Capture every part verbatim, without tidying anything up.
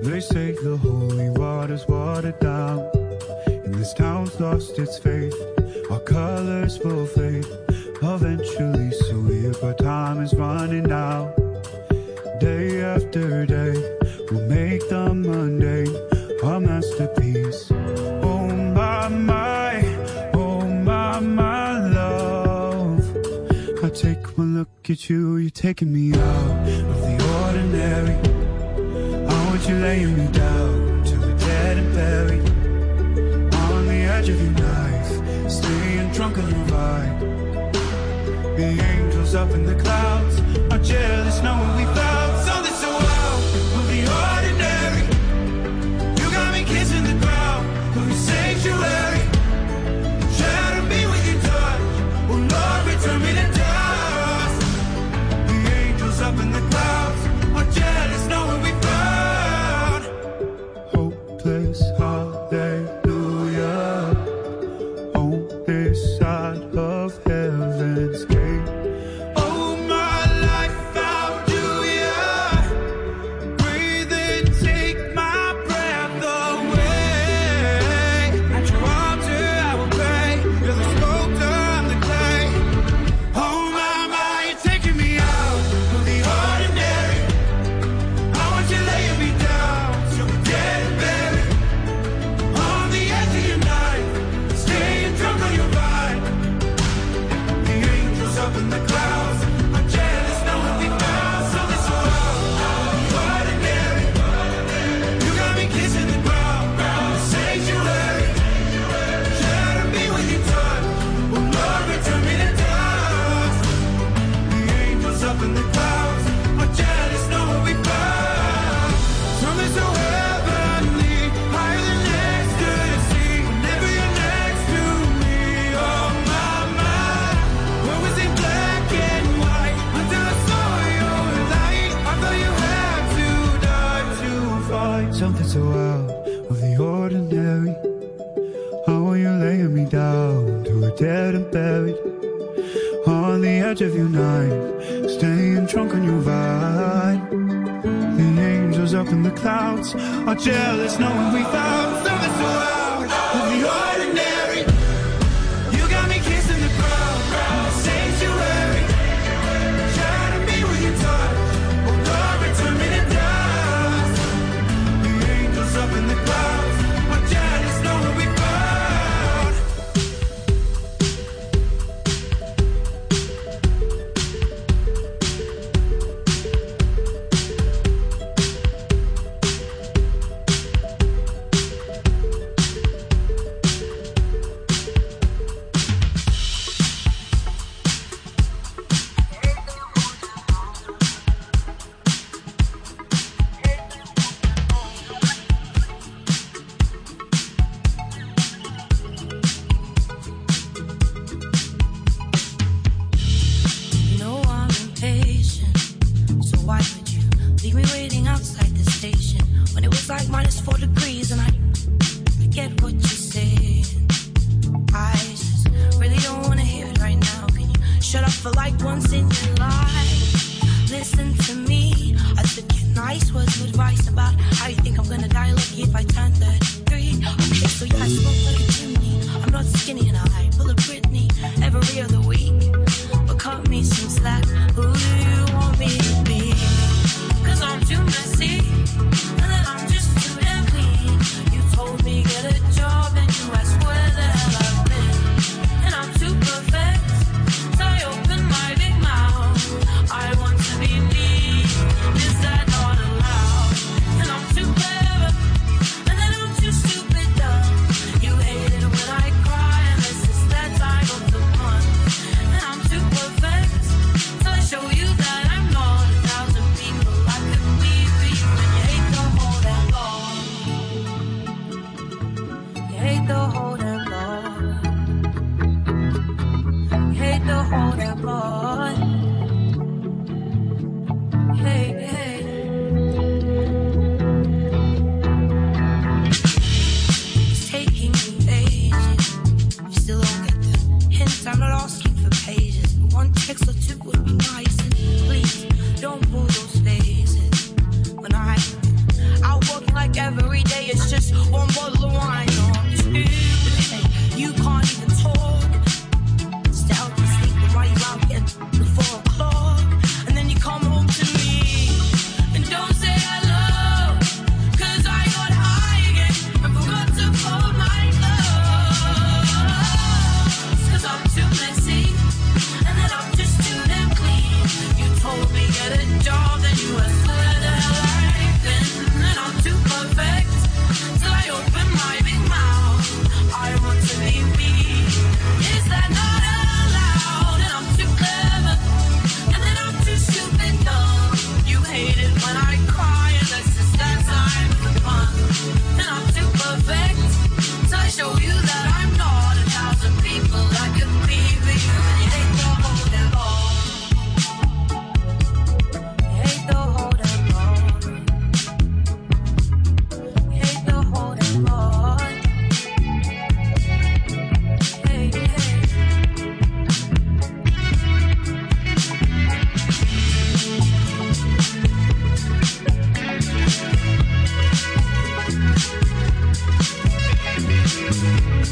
They say the holy water's watered down, and this town's lost its faith. Our colors will fade eventually, so if our time is running out, day after day, we'll make the mundane our masterpiece. Oh my, my, oh my, my love. I take one look at you, you're taking me out of the ordinary. I want you laying me down till we're dead and buried, on the edge of your knife, staying drunk on your ride. The angels up in the clouds are jealous knowing we found something so out of the ordinary. You got me kissing the ground of your sanctuary. Shadow me with your touch, oh Lord, return me to dust. The angels up in the clouds are jealous knowing we found hopeless hallelujah on this side of heaven's gate. Oh, my life found you, yeah. Breathe in, take my breath away. At your altar I will pray. You're the sculptor, I'm the clay. Oh my, my, you're taking me out of the ordinary. I want you laying me down till we're dead and buried, on the edge of your night, staying drunk on your ride. The angels up in the clouds are jealous knowing we found something so out of the ordinary. You got me kissing the ground, the sanctuary. Shadow me with your touch, oh Lord, return me to dust. The angels up in the clouds are jealous knowing we found something so heavenly, higher than ecstasy. Whenever you're next to me, oh my, my. What was it, black and white, until I saw your light? I thought you had to die to find something so out of the ordinary. How are you laying me down till we're dead and buried, on the edge of your night, staying drunk on your ride. The angels up in the clouds are jealous knowing we found something so out of the ordinary. You got me kissing the ground, the sanctuary. Shadow me with your touch, oh Lord, return me to dust. The angels up in the clouds are jealous knowing we found. You know I'm impatient, so why would you leave me waiting outside the station when it was like minus four degrees and I, I get what you're saying. I just really don't want to hear it right now. Can you shut up for like once in your life? Listen to me, I took your nice words of advice about how you think I'm gonna die lucky if I turn thirty-three. Okay, so yeah, I smoke like a chimney. I'm not skinny and I pull a Britney every other week. But cut me some slack, who do you want me to be? Cause I'm too messy, and then I'm just too damn clean. You told me get a job and you asked where the hell I've been. And I'm too perfect, so I open my big mouth. I want to be me, is that not allowed? And I'm too clever, and then I'm too stupid dumb. You hate it when I cry, and this is that time of the month. And I'm too perfect, so I show you that I'm not a thousand people. I could be for you, and you hate the whole that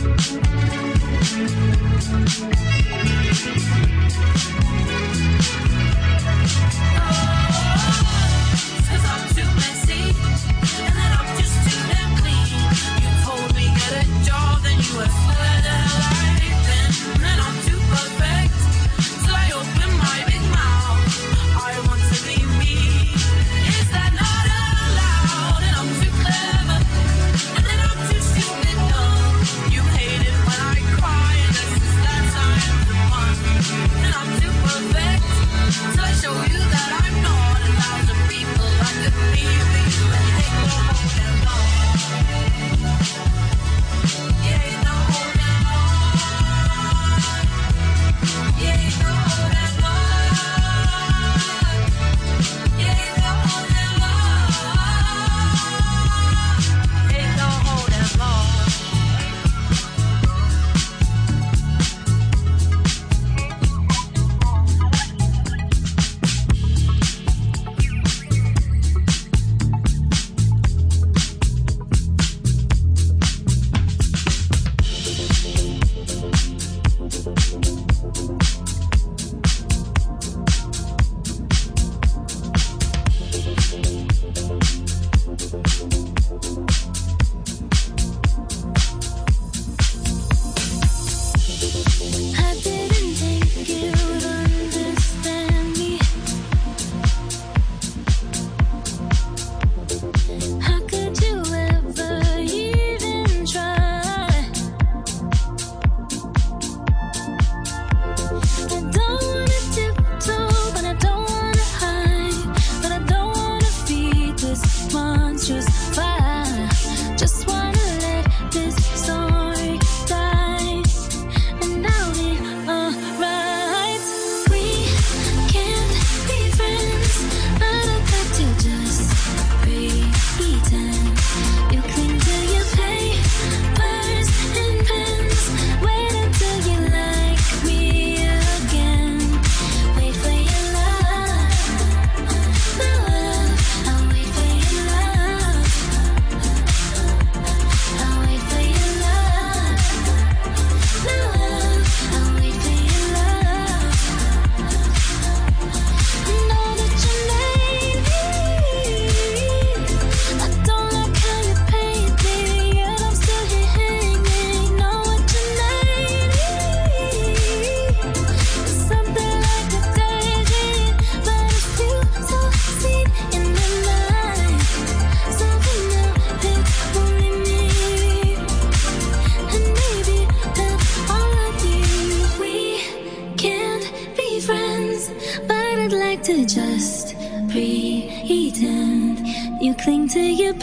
cling to your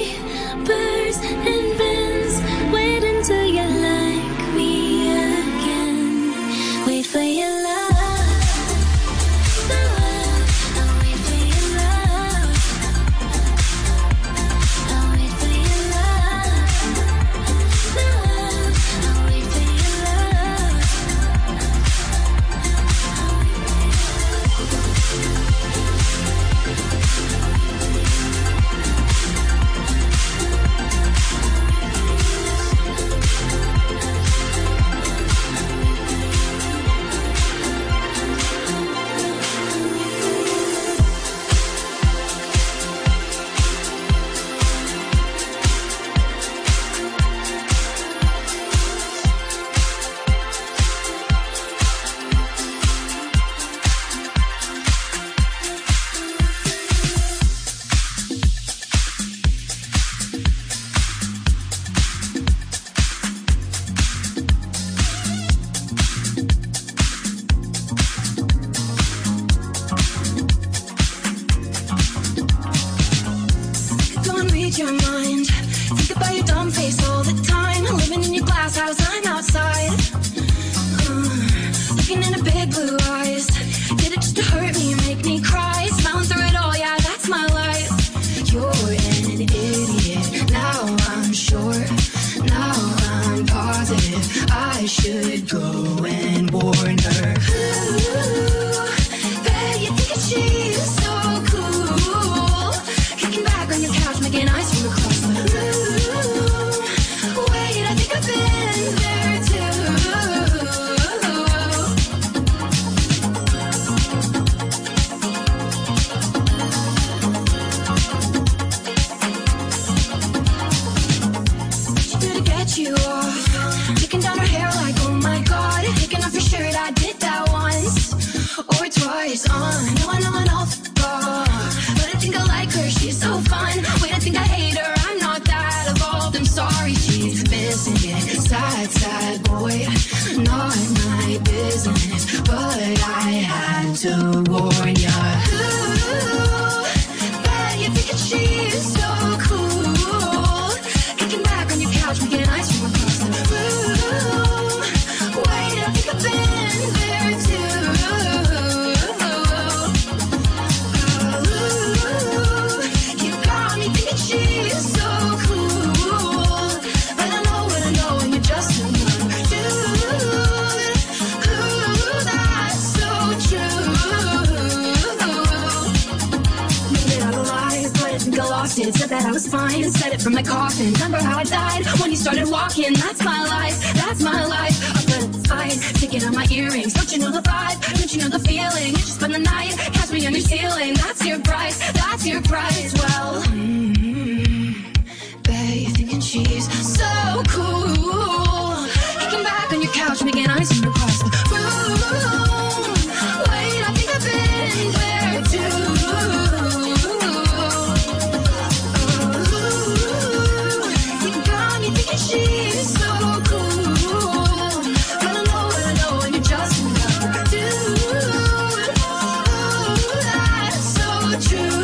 papers and pens. Wait until you like me again. Wait for your love. The love. I'll wait for your love. I'll wait for your love. The love. I'll wait for your love. Your mind. Think about your dumb face all the time. Living in your glass house, I'm outside. Uh, looking into big blue eyes. Did it just to hurt me, make me cry. Smiling through it all, yeah, that's my life. You're an idiot. Now I'm sure. Now I'm positive. I should go and warn her. Ooh, bet you think that she's so cool. Kicking back on your couch, making eyes from across the room. Wait, I think I've been face on. No, I know I know. But I think I like her, she's so fun. Wait, I think I hate her, I'm not that evolved. I'm sorry, she's missing it. Sad, sad boy, not my business. But I had to warn ya. Ooh, bet you're thinking she's so cool. Kicking back on your couch, making ice cream across the room. Wait, I think I've been there too. Said that I was fine and said it from the coffin. Remember how I died when you started walking? That's my life, that's my life. I put up a fight, taking out my earrings. Don't you know the vibe? Don't you know the feeling? You just spend the night, catch me on your ceiling. That's your price, that's your price. Well, mm-hmm. Bet you're thinking she's so cool. Kicking back on your couch, making ice cream across the room. Wait, I think I've been there too. She's so cool, but I know what I know, and you just never do. Ooh, that's so true.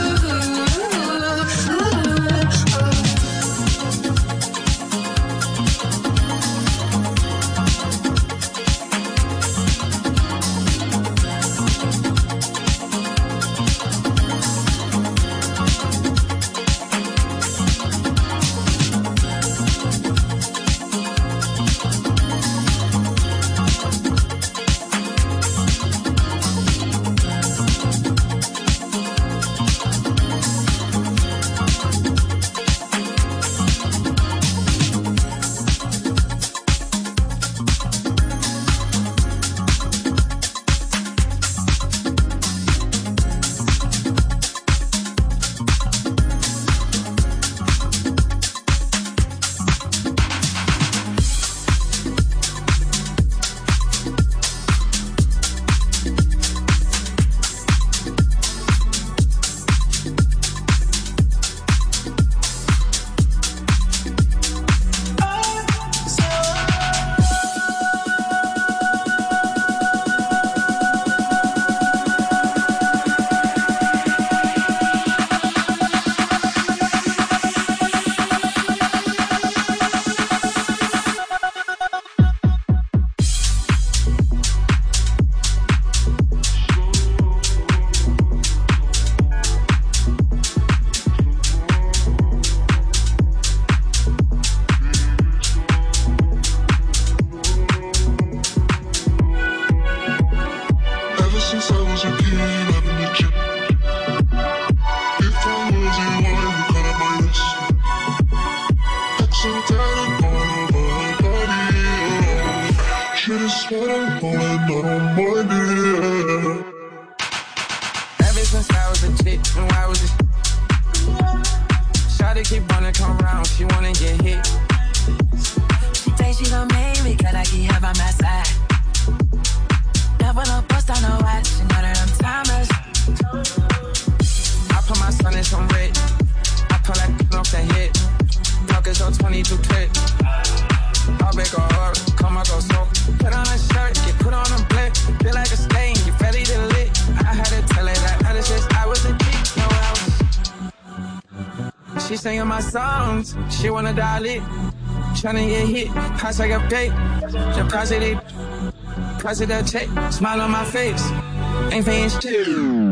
She wanna dial it, tryna get hit, pass like a bait, the positive, positive check, smile on my face, ain't paying shit.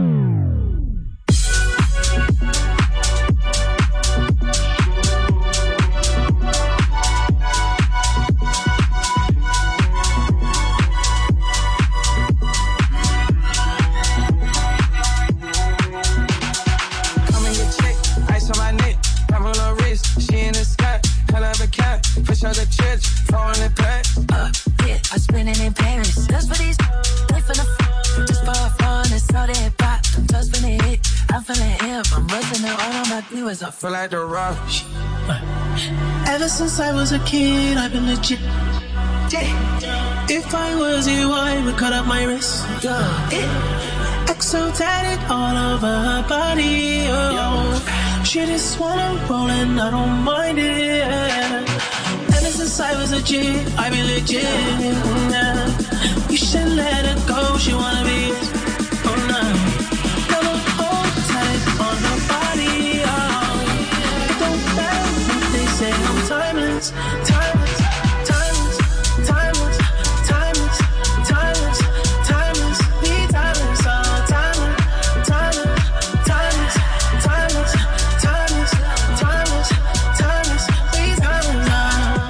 I feel like the rush. Ever since I was a kid, I've been legit. If I was you, I would cut up my wrist. so tatted all over her body. Oh, she just wanna roll and I don't mind it. Ever since I was a G, I be legit. Yeah. You should let her go. She wanna be. Oh no, never hold tight on her body. Oh, it don't matter what they say. I'm timeless, timeless, timeless, timeless, timeless, timeless, timeless. Be timeless, oh, timeless, timeless, timeless, timeless, timeless, timeless, timeless. Be timeless, oh.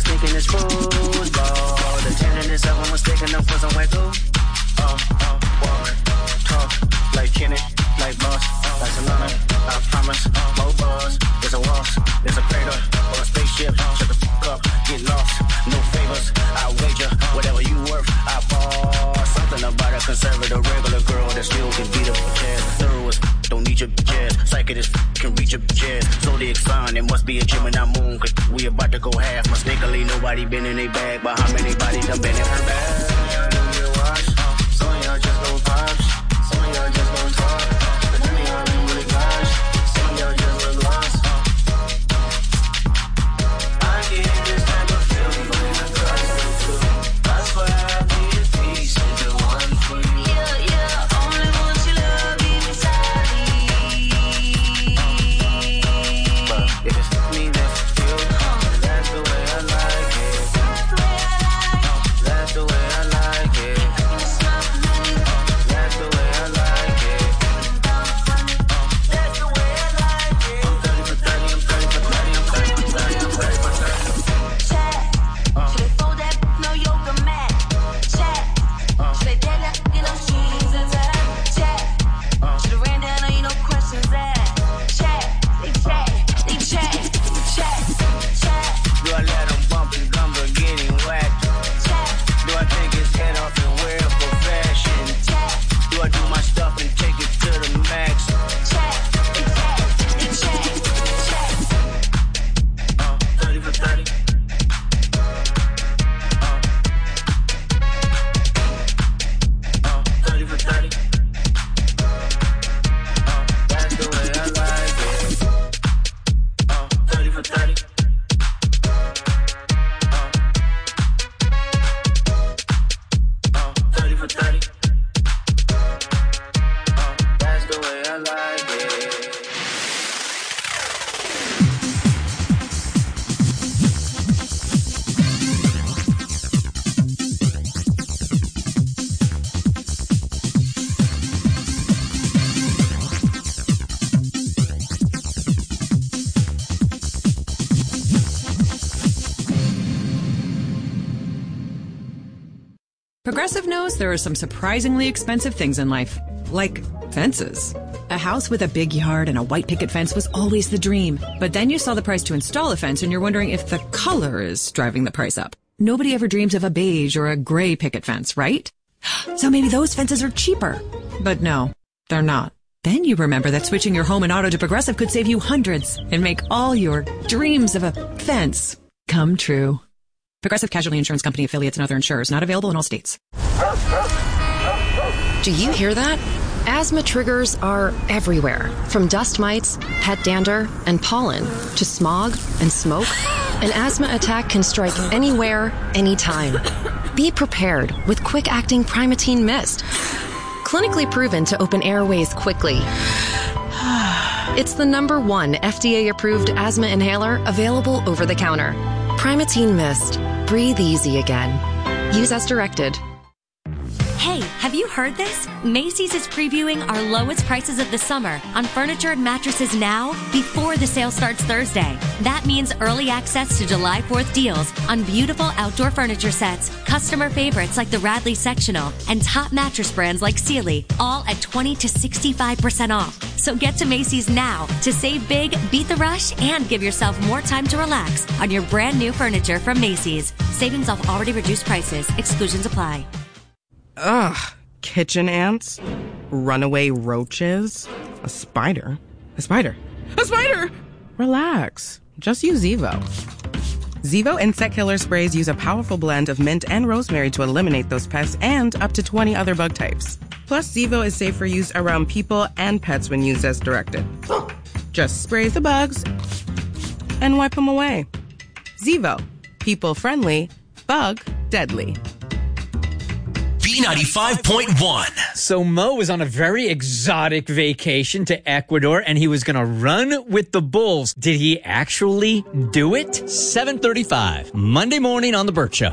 was thinking it's football. The tenderness of them was taking up for some wacko. Oh, oh, walk, talk, like Kenny, like boss, like Solana. I promise, more bars. There's a waltz, there's a crater, or a spaceship. Shut the fuck up, get lost. No favors, I wager. Whatever you worth, I ball. Something about a conservative regular girl that still can beat up a chest. Thorough as don't need your chest. Psychic as can reach your chest. Zodiac sign, it must be a Gemini moon. Cause we about to go half. Mistakenly, nobody been in a bag. But how many bodies done been in her bag? Some of y'all do get washed. Some of y'all just go pops. Some of y'all just don't talk. But some of y'all ain't really gosh. Some of y'all just look lost. I get this type of feeling when I touch them too. That's why I need a piece of the one for you. Yeah, yeah, only want your love inside me. But if it's me that's you, that's the way I like it. That's the way I like it. That's the way I like it. That's the way I like it. I'm thirty for thirty, I'm thirty for thirty, I'm thirty for thirty, I'm thirty for thirty. Chat. Should they fold that no yoga mat? Chat. Should they dead that in those jeans and that? Chat. Should have ran down on you, no questions asked. Chat. They chat. They chat. Chat. Chat. Do I let them bump and gumble getting whacked? Chat. Do I take his head off and wear it for fashion? Chat. Do I do my stuff and take it to the max? Chat. They chat. They chat. Chat. Uh, thirty for thirty. Uh, uh, thirty for thirty. Uh, that's the way I like it. Uh, thirty for thirty. Uh, uh, thirty for thirty. Uh, that's the way I like it. Progressive knows there are some surprisingly expensive things in life, like fences. A house with a big yard and a white picket fence was always the dream. But then you saw the price to install a fence and you're wondering if the color is driving the price up. Nobody ever dreams of a beige or a gray picket fence, right? So maybe those fences are cheaper. But no, they're not. Then you remember that switching your home and auto to Progressive could save you hundreds and make all your dreams of a fence come true. Progressive Casualty Insurance Company affiliates and other insurers not available in all states. Do you hear that? Asthma triggers are everywhere, from dust mites, pet dander, and pollen, to smog and smoke. An asthma attack can strike anywhere, anytime. Be prepared with quick-acting Primatene Mist. Clinically proven to open airways quickly. It's the number one F D A-approved asthma inhaler available over the counter. Primatene Mist. Breathe easy again. Use as directed. Hey, have you heard this? Macy's is previewing our lowest prices of the summer on furniture and mattresses now before the sale starts Thursday. That means early access to July fourth deals on beautiful outdoor furniture sets, customer favorites like the Radley Sectional, and top mattress brands like Sealy, all at twenty to sixty-five percent off. So get to Macy's now to save big, beat the rush, and give yourself more time to relax on your brand new furniture from Macy's. Savings off already reduced prices. Exclusions apply. Ugh. Kitchen ants, runaway roaches, a spider, a spider, a spider! Relax. Just use Zevo. Zevo insect killer sprays use a powerful blend of mint and rosemary to eliminate those pests and up to twenty other bug types. Plus, Zevo is safe for use around people and pets when used as directed. Just spray the bugs and wipe them away. Zevo. People friendly, bug deadly. B ninety-five point one. So Mo was on a very exotic vacation to Ecuador and he was going to run with the bulls. Did he actually do it? seven thirty-five, Monday morning on The Burt Show.